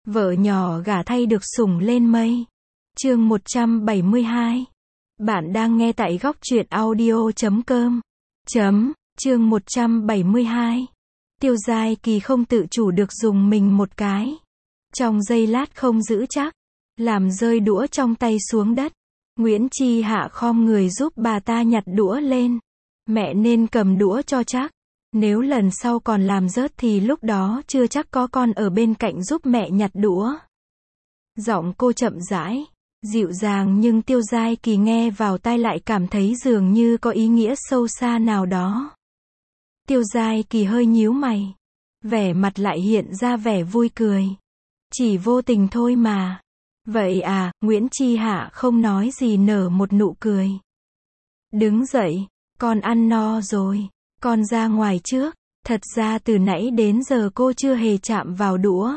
Vợ nhỏ gả thay được sủng lên mây. Chương 172. Bạn đang nghe tại góc truyện audio.com. Chương 172. Tiêu Giai Kỳ không tự chủ được dùng mình một cái. Trong giây lát không giữ chắc, làm rơi đũa trong tay xuống đất. Nguyễn Chi Hạ khom người giúp bà ta nhặt đũa lên. Mẹ nên cầm đũa cho chắc. Nếu lần sau còn làm rớt thì lúc đó chưa chắc có con ở bên cạnh giúp mẹ nhặt đũa. Giọng cô chậm rãi, dịu dàng nhưng Tiêu Giai Kỳ nghe vào tai lại cảm thấy dường như có ý nghĩa sâu xa nào đó. Tiêu Giai Kỳ hơi nhíu mày. Vẻ mặt lại hiện ra vẻ vui cười. Chỉ vô tình thôi mà. Vậy à, Nguyễn Chi Hạ không nói gì nở một nụ cười. Đứng dậy, con ăn no rồi. Con ra ngoài trước. Thật ra từ nãy đến giờ cô chưa hề chạm vào đũa.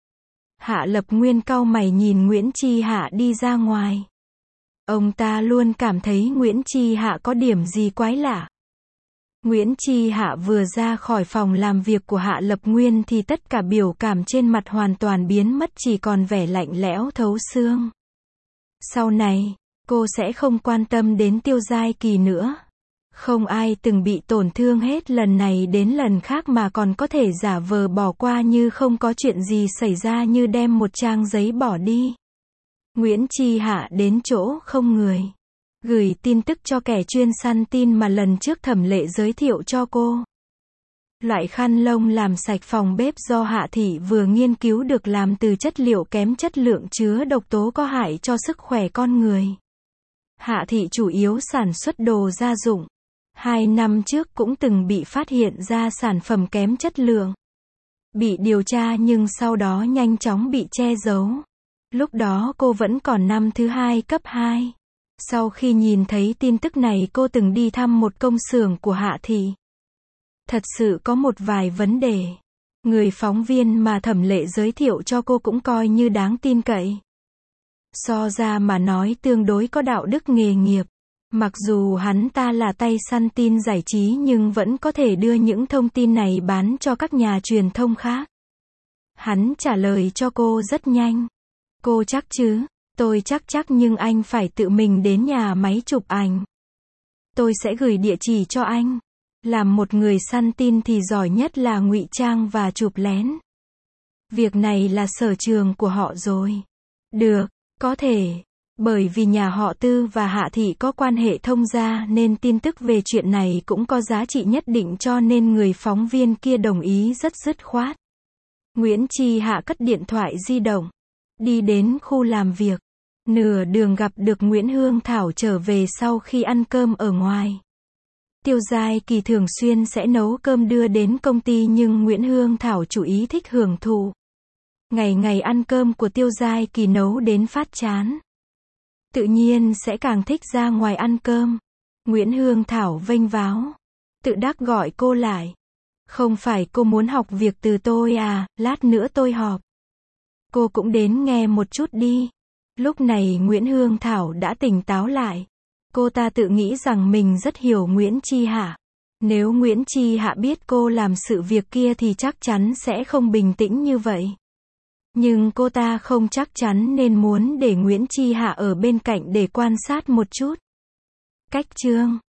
Hạ Lập Nguyên cau mày nhìn Nguyễn Chi Hạ đi ra ngoài. Ông ta luôn cảm thấy Nguyễn Chi Hạ có điểm gì quái lạ. Nguyễn Chi Hạ vừa ra khỏi phòng làm việc của Hạ Lập Nguyên thì tất cả biểu cảm trên mặt hoàn toàn biến mất, chỉ còn vẻ lạnh lẽo thấu xương. Sau này, cô sẽ không quan tâm đến Tiêu Giai Kỳ nữa. Không ai từng bị tổn thương hết lần này đến lần khác mà còn có thể giả vờ bỏ qua như không có chuyện gì xảy ra, như đem một trang giấy bỏ đi. Nguyễn Chi Hạ đến chỗ không người. Gửi tin tức cho kẻ chuyên săn tin mà lần trước Thẩm Lệ giới thiệu cho cô. Loại khăn lông làm sạch phòng bếp do Hạ Thị vừa nghiên cứu được làm từ chất liệu kém chất lượng chứa độc tố có hại cho sức khỏe con người. Hạ Thị chủ yếu sản xuất đồ gia dụng. 2 năm trước cũng từng bị phát hiện ra sản phẩm kém chất lượng. Bị điều tra nhưng sau đó nhanh chóng bị che giấu. Lúc đó cô vẫn còn năm thứ 2 cấp 2. Sau khi nhìn thấy tin tức này cô từng đi thăm một công xưởng của Hạ Thị. Thật sự có một vài vấn đề. Người phóng viên mà Thẩm Lệ giới thiệu cho cô cũng coi như đáng tin cậy. So ra mà nói tương đối có đạo đức nghề nghiệp. Mặc dù hắn ta là tay săn tin giải trí nhưng vẫn có thể đưa những thông tin này bán cho các nhà truyền thông khác. Hắn trả lời cho cô rất nhanh. Cô chắc chứ? Tôi chắc nhưng anh phải tự mình đến nhà máy chụp ảnh. Tôi sẽ gửi địa chỉ cho anh. Làm một người săn tin thì giỏi nhất là ngụy trang và chụp lén. Việc này là sở trường của họ rồi. Được, có thể. Bởi vì nhà họ Tư và Hạ Thị có quan hệ thông gia nên tin tức về chuyện này cũng có giá trị nhất định, cho nên người phóng viên kia đồng ý rất dứt khoát. Nguyễn Chi Hạ cất điện thoại di động. Đi đến khu làm việc. Nửa đường gặp được Nguyễn Hương Thảo trở về sau khi ăn cơm ở ngoài. Tiêu Giai Kỳ thường xuyên sẽ nấu cơm đưa đến công ty nhưng Nguyễn Hương Thảo chủ ý thích hưởng thụ. Ngày ngày ăn cơm của Tiêu Giai Kỳ nấu đến phát chán. Tự nhiên sẽ càng thích ra ngoài ăn cơm. Nguyễn Hương Thảo vênh váo. Tự đắc gọi cô lại. Không phải cô muốn học việc từ tôi à, lát nữa tôi họp. Cô cũng đến nghe một chút đi. Lúc này Nguyễn Hương Thảo đã tỉnh táo lại. Cô ta tự nghĩ rằng mình rất hiểu Nguyễn Chi Hạ. Nếu Nguyễn Chi Hạ biết cô làm sự việc kia thì chắc chắn sẽ không bình tĩnh như vậy. Nhưng cô ta không chắc chắn nên muốn để Nguyễn Chi Hạ ở bên cạnh để quan sát một chút. Cách chương